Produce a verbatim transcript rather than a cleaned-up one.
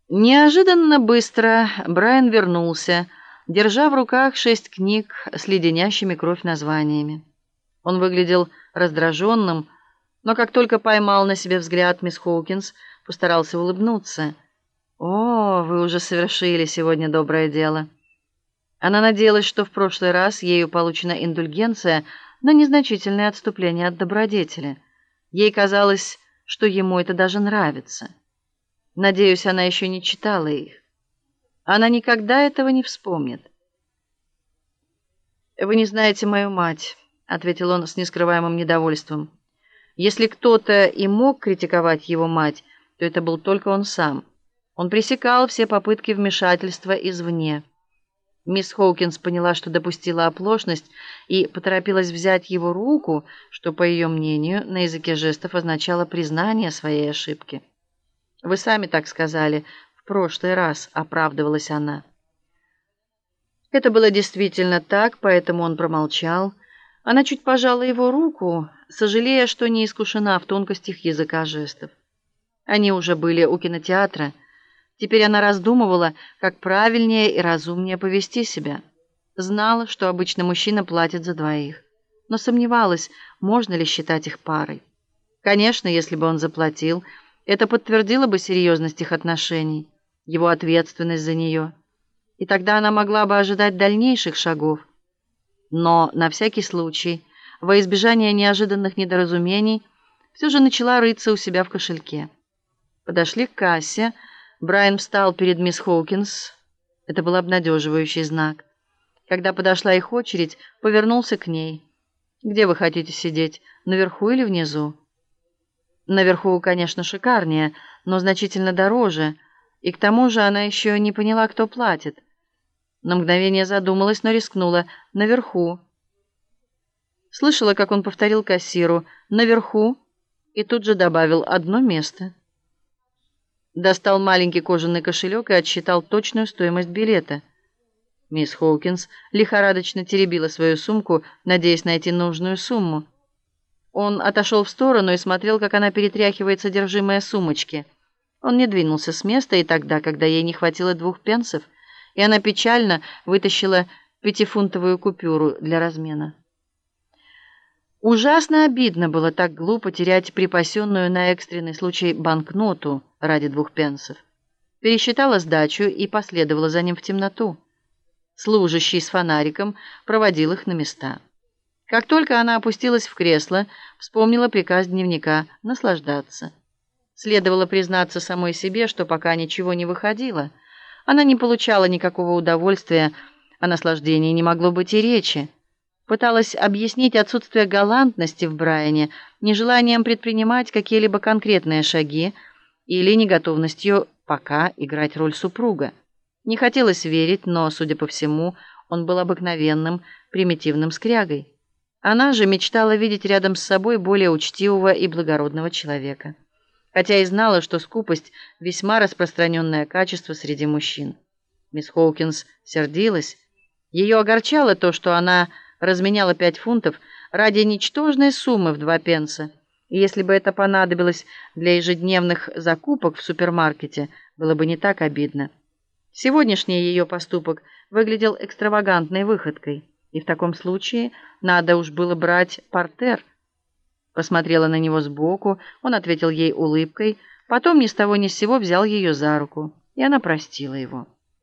Неожиданно быстро Брайан вернулся, держа в руках шесть книг с леденящими кровь названиями. Он выглядел раздраженным, но как только поймал на себе взгляд мисс Хоукинс, постарался улыбнуться. «О, вы уже совершили сегодня доброе дело». Она надеялась, что в прошлый раз ею получена индульгенция на незначительное отступление от добродетели. Ей казалось, что ему это даже нравится. Надеюсь, она еще не читала их. Она никогда этого не вспомнит. «Вы не знаете мою мать», — ответил он с нескрываемым недовольством. Если кто-то и мог критиковать его мать, то это был только он сам. Он пресекал все попытки вмешательства извне. Мисс Хоукинс поняла, что допустила оплошность, и поторопилась взять его руку, что, по ее мнению, на языке жестов означало признание своей ошибки. «Вы сами так сказали в прошлый раз», — оправдывалась она. Это было действительно так, поэтому он промолчал. Она чуть пожала его руку, сожалея, что не искушена в тонкостях языка жестов. Они уже были у кинотеатра. Теперь она раздумывала, как правильнее и разумнее повести себя. Знала, что обычно мужчина платит за двоих, но сомневалась, можно ли считать их парой. Конечно, если бы он заплатил, это подтвердило бы серьезность их отношений, его ответственность за нее, и тогда она могла бы ожидать дальнейших шагов. Но на всякий случай, во избежание неожиданных недоразумений, все же начала рыться у себя в кошельке. Подошли к кассе. Брайан встал перед мисс Хоукинс. Это был обнадеживающий знак. Когда подошла их очередь, повернулся к ней. «Где вы хотите сидеть, наверху или внизу?» Наверху, конечно, шикарнее, но значительно дороже, и к тому же она еще не поняла, кто платит. На мгновение задумалась, но рискнула. «Наверху». Слышала, как он повторил кассиру «наверху» и тут же добавил «одно место». Достал маленький кожаный кошелек и отсчитал точную стоимость билета. Мисс Хоукинс лихорадочно теребила свою сумку, надеясь найти нужную сумму. Он отошел в сторону и смотрел, как она перетряхивает содержимое сумочки. Он не двинулся с места и тогда, когда ей не хватило двух пенсов, и она печально вытащила пятифунтовую купюру для размена. Ужасно обидно было так глупо терять припасенную на экстренный случай банкноту ради двух пенсов. Пересчитала сдачу и последовала за ним в темноту. Служащий с фонариком проводил их на места. Как только она опустилась в кресло, вспомнила приказ дневника наслаждаться. Следовало признаться самой себе, что пока ничего не выходило. Она не получала никакого удовольствия, о наслаждении не могло быть и речи. Пыталась объяснить отсутствие галантности в Брайане нежеланием предпринимать какие-либо конкретные шаги или неготовностью пока играть роль супруга. Не хотелось верить, но, судя по всему, он был обыкновенным, примитивным скрягой. Она же мечтала видеть рядом с собой более учтивого и благородного человека, хотя и знала, что скупость – весьма распространенное качество среди мужчин. Мисс Хоукинс сердилась. Ее огорчало то, что она разменяла пять фунтов ради ничтожной суммы в два пенса, и если бы это понадобилось для ежедневных закупок в супермаркете, было бы не так обидно. Сегодняшний ее поступок выглядел экстравагантной выходкой, и в таком случае надо уж было брать партер. Посмотрела на него сбоку, он ответил ей улыбкой, потом ни с того ни с сего взял ее за руку, и она простила его.